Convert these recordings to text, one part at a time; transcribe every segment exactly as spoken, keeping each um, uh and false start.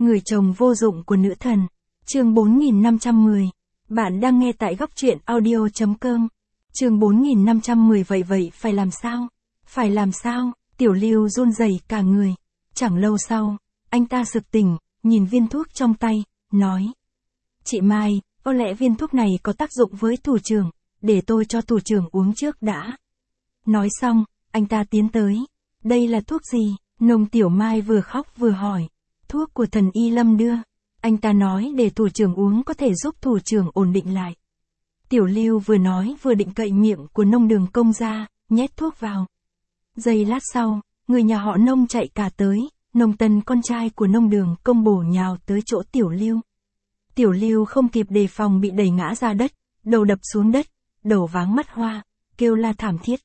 Người chồng vô dụng của nữ thần. Chương bốn nghìn năm trăm mười. Bạn đang nghe tại góc truyện audio chấm com. Chương bốn nghìn năm trăm mười. Vậy vậy phải làm sao? Phải làm sao? Tiểu Lưu run rẩy cả người. Chẳng lâu sau, anh ta sực tỉnh, nhìn viên thuốc trong tay, nói: "Chị Mai, có lẽ viên thuốc này có tác dụng với thủ trưởng, để tôi cho thủ trưởng uống trước đã." Nói xong, anh ta tiến tới. "Đây là thuốc gì?" Nông Tiểu Mai vừa khóc vừa hỏi. "Thuốc của thần y Lâm đưa." Anh ta nói để thủ trưởng uống có thể giúp thủ trưởng ổn định lại. Tiểu Lưu vừa nói vừa định cậy miệng của Nông Đường Công ra, nhét thuốc vào. Giây lát sau, người nhà họ Nông chạy cả tới, Nông Tân con trai của Nông Đường Công bổ nhào tới chỗ Tiểu Lưu. Tiểu Lưu không kịp đề phòng bị đẩy ngã ra đất, đầu đập xuống đất, đầu váng mắt hoa, kêu la thảm thiết.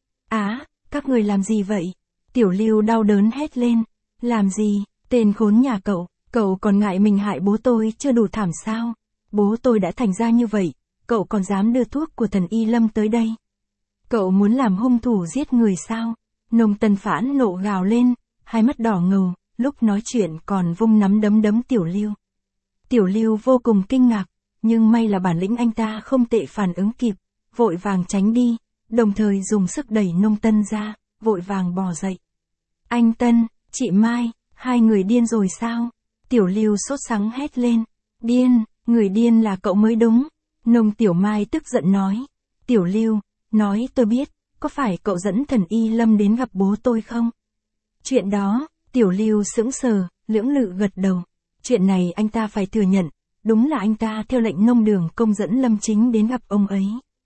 "Á, các người làm gì vậy?" Tiểu Lưu đau đớn hét lên. "Làm gì, tên khốn nhà cậu, cậu còn ngại mình hại bố tôi chưa đủ thảm sao? Bố tôi đã thành ra như vậy, cậu còn dám đưa thuốc của thần y Lâm tới đây? Cậu muốn làm hung thủ giết người sao?" Nông Tân phẫn nộ gào lên, hai mắt đỏ ngầu, lúc nói chuyện còn vung nắm đấm đấm Tiểu Lưu. Tiểu Lưu vô cùng kinh ngạc, nhưng may là bản lĩnh anh ta không tệ, phản ứng kịp, vội vàng tránh đi, đồng thời dùng sức đẩy Nông Tân ra, vội vàng bò dậy. "Anh Tân, chị Mai, hai người điên rồi sao?" Tiểu Lưu sốt sắng hét lên. "Điên, người điên là cậu mới đúng." Nông Tiểu Mai tức giận nói. "Tiểu Lưu, nói tôi biết, có phải cậu dẫn thần y Lâm đến gặp bố tôi không?" Chuyện đó, Tiểu Lưu sững sờ, lưỡng lự gật đầu. Chuyện này anh ta phải thừa nhận, đúng là anh ta theo lệnh Nông Đường Công dẫn Lâm Chính đến gặp ông ấy.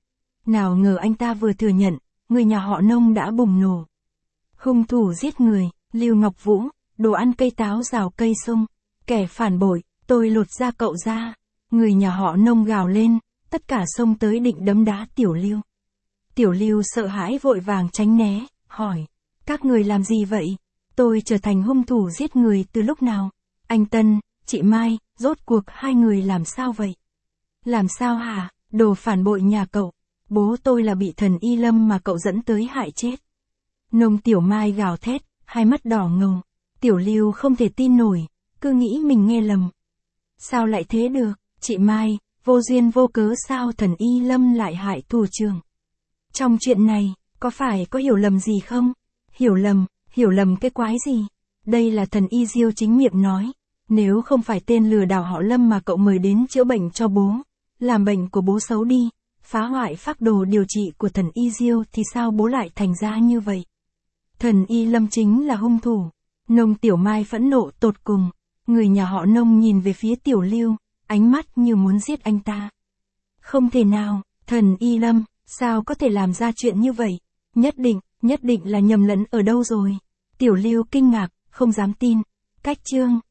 Nào ngờ anh ta vừa thừa nhận, người nhà họ Nông đã bùng nổ. "Hung thủ giết người, Lưu Ngọc Vũ, đồ ăn cây táo rào cây sung, kẻ phản bội, tôi lột da cậu ra." Người nhà họ Nông gào lên, tất cả xông tới định đấm đá Tiểu Lưu. Tiểu Lưu sợ hãi vội vàng tránh né, hỏi: "Các người làm gì vậy? Tôi trở thành hung thủ giết người từ lúc nào? Anh Tân, chị Mai, rốt cuộc hai người làm sao vậy?" "Làm sao hả, đồ phản bội nhà cậu? Bố tôi là bị thần y Lâm mà cậu dẫn tới hại chết." Nông Tiểu Mai gào thét, hai mắt đỏ ngầu. Tiểu Lưu không thể tin nổi, cứ nghĩ mình nghe lầm. "Sao lại thế được, chị Mai, vô duyên vô cớ sao thần y Lâm lại hại thủ trưởng? Trong chuyện này, có phải có hiểu lầm gì không?" "Hiểu lầm, hiểu lầm cái quái gì? Đây là thần y Diêu chính miệng nói. Nếu không phải tên lừa đảo họ Lâm mà cậu mời đến chữa bệnh cho bố, làm bệnh của bố xấu đi, phá hoại phác đồ điều trị của thần y Diêu thì sao bố lại thành ra như vậy? Thần y Lâm chính là hung thủ." Nông Tiểu Mai phẫn nộ tột cùng. Người nhà họ Nông nhìn về phía Tiểu Lưu, ánh mắt như muốn giết anh ta. "Không thể nào, thần y Lâm, sao có thể làm ra chuyện như vậy? Nhất định, nhất định là nhầm lẫn ở đâu rồi." Tiểu Lưu kinh ngạc, không dám tin. Cách chương